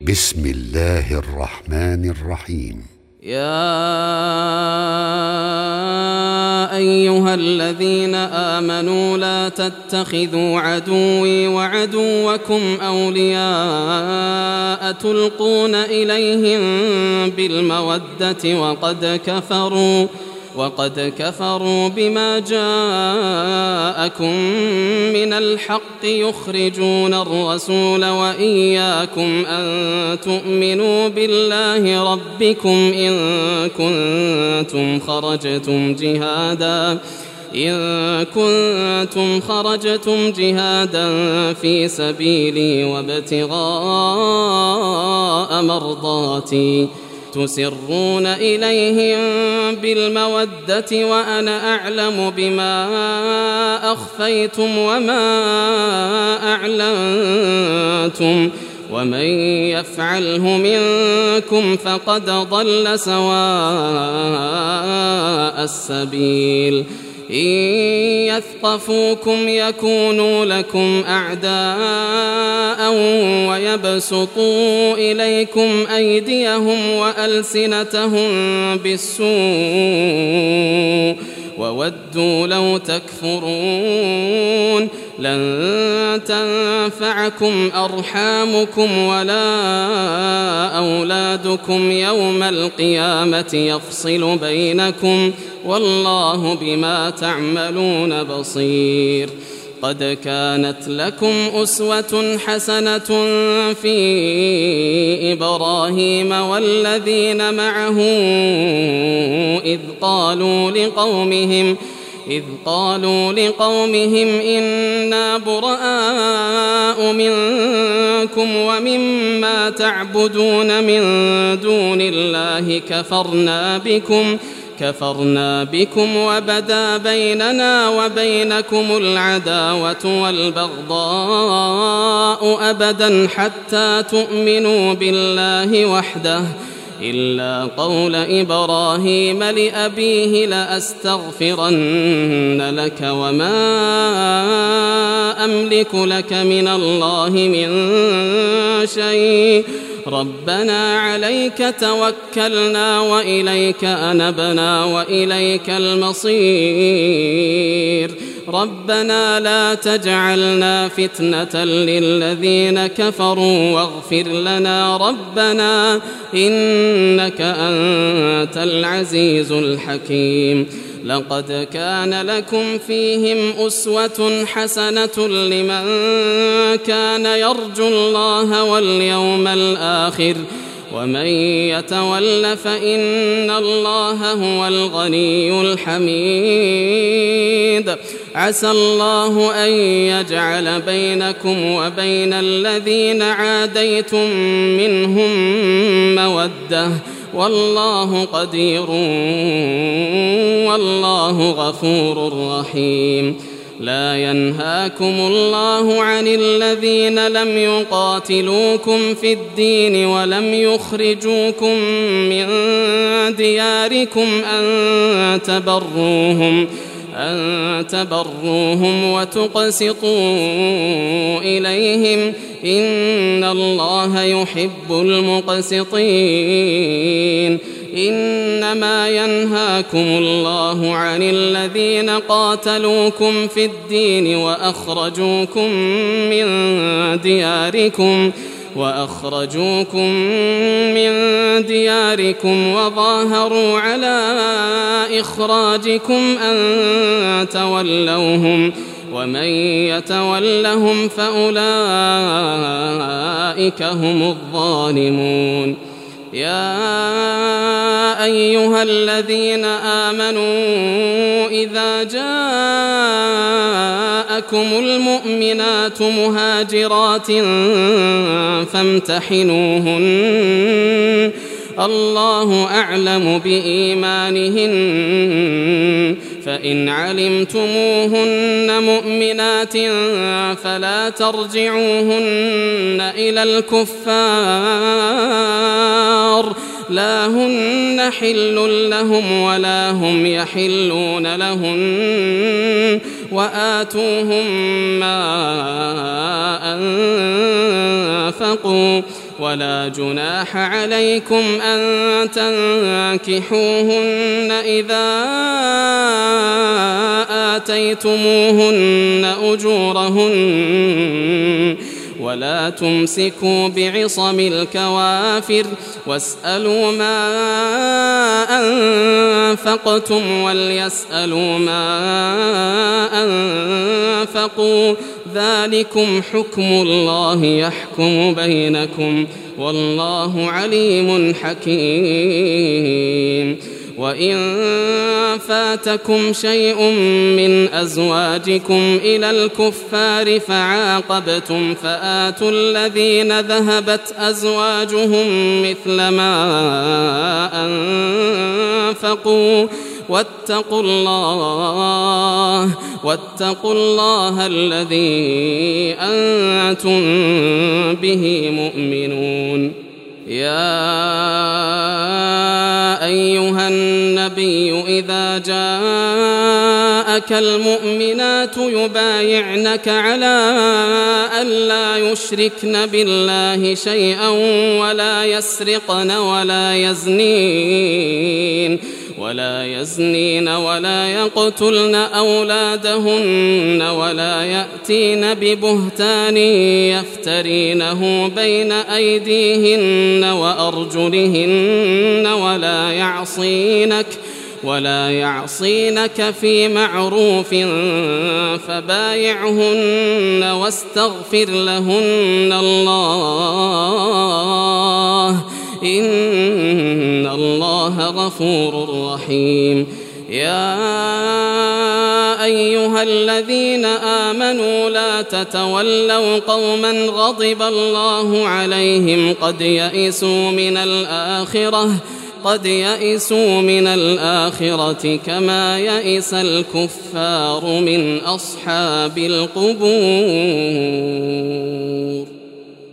بسم الله الرحمن الرحيم. يا أيها الذين آمنوا لا تتخذوا عدوي وعدوكم أولياء تلقون إليهم بالمودة وقد كفروا بما جاءكم من الحق يخرجون الرسول وإياكم أن تؤمنوا بالله ربكم إن كنتم خرجتم جهادا في سبيلي وابتغاء مرضاتي تسرون إليهم بالمودة وأنا أعلم بما أخفيتم وما أعلنتم ومن يفعله منكم فقد ضل سواء السبيل. إن يثقفوكم يكونوا لكم أعداء ويبسطوا إليكم أيديهم وألسنتهم بالسوء وودوا لو تكفرون. لن تنفعكم أرحامكم ولا أولادكم يوم القيامة يفصل بينكم والله بما تعملون بصير. قد كانت لكم أسوة حسنة في إبراهيم والذين معه إذ قالوا لقومهم إنا براء منكم ومما تعبدون من دون الله كفرنا بكم وبدا بيننا وبينكم العداوة والبغضاء أبدا حتى تؤمنوا بالله وحده إلا قول إبراهيم لأبيه لأستغفرن لك وما أملك لك من الله من شيء ربنا عليك توكلنا وإليك أنبنا وإليك المصير. ربنا لا تجعلنا فتنة للذين كفروا واغفر لنا ربنا إنك أنت العزيز الحكيم. لقد كان لكم فيهم أسوة حسنة لمن كان يرجو الله واليوم الآخر ومن يتول فإن الله هو الغني الحميد. عسى الله أن يجعل بينكم وبين الذين عاديتم منهم مودة والله قدير والله غفور رحيم. لا ينهاكم الله عن الذين لم يقاتلوكم في الدين ولم يخرجوكم من دياركم أن تبروهم وتقسطوا إليهم إن الله يحب المقسطين. إنما ينهاكم الله عن الذين قاتلوكم في الدين وأخرجوكم من دياركم وظاهروا على إخراجكم أن تولوهم ومن يتولهم فأولئك هم الظالمون. يا أيها الذين آمنوا إذا جاءكم المؤمنات مهاجرات فامتحنوهن الله أعلم بإيمانهن فإن علمتموهن مؤمنات فلا ترجعوهن إلى الكفار لا هن حل لهم ولا هم يحلون لهن وآتوهم ما أنفقوا ولا جناح عليكم أن تنكحوهن إذا آتيتموهن أجورهن ولا تمسكوا بعصم الكوافر واسألوا ما أنفقتم وليسألوا ما أنفقوا ذلكم حكم الله يحكم بينكم والله عليم حكيم. وإن فاتكم شيء من أزواجكم إلى الكفار فعاقبتم فآتوا الذين ذهبت أزواجهم مثل ما أنفقوا واتقوا الله الذي أنتم به مؤمنون. يا أيها النبي إذا جاءك المؤمنات يبايعنك على ألا يشركن بالله شيئا ولا يسرقن ولا يزنين ولا يقتلن أولادهن ولا يأتين ببهتان يفترينه بين أيديهن وأرجلهن ولا يعصينك في معروف فبايعهن واستغفر لهن الله إن الله غفور رحيم. يا أيها الذين آمنوا لا تتولوا قوما غضب الله عليهم قد يئسوا من الآخرة كما يئس الكفار من أصحاب القبور.